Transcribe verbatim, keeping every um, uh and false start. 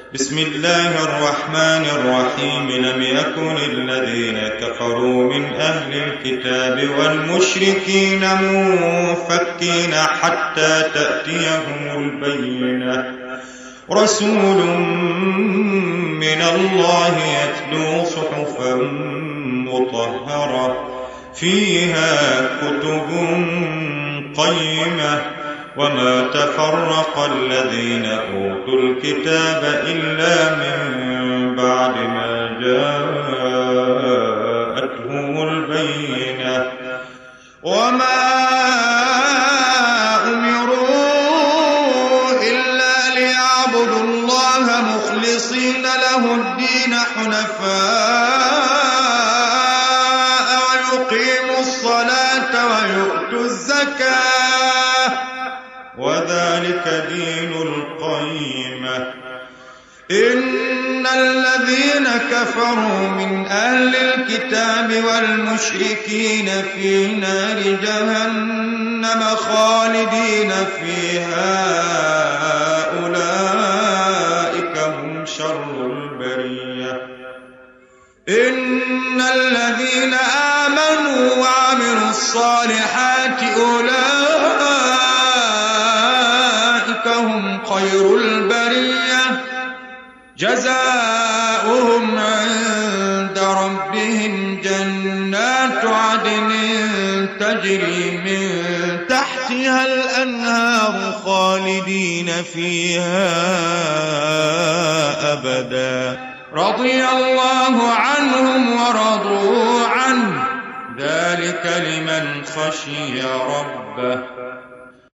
بسم الله الرحمن الرحيم. لم يكن الذين كفروا من أهل الكتاب والمشركين منفكين حتى تأتيهم البينة، رسول من الله يتلو صحفا مطهرة فيها كتب قيمة، وما تفرق الذين أوتوا الكتاب إلا من بعد ما جاءتهم البينة، وما أمروا إلا ليعبدوا الله مخلصين له الدين حنفاء ويقيموا الصلاة ويؤتوا الزكاة، وذلك دين القيمة. إن الذين كفروا من أهل الكتاب والمشركين في نار جهنم خالدين فيها أولئك هم شر البرية. إن الذين آمنوا وعملوا الصالحات أولئك هم خير البرية، جزاؤهم عند ربهم جنات عدن تجري من تحتها الأنهار خالدين فيها أبدا، رضي الله عنهم ورضوا عنه، ذلك لمن خشي ربه.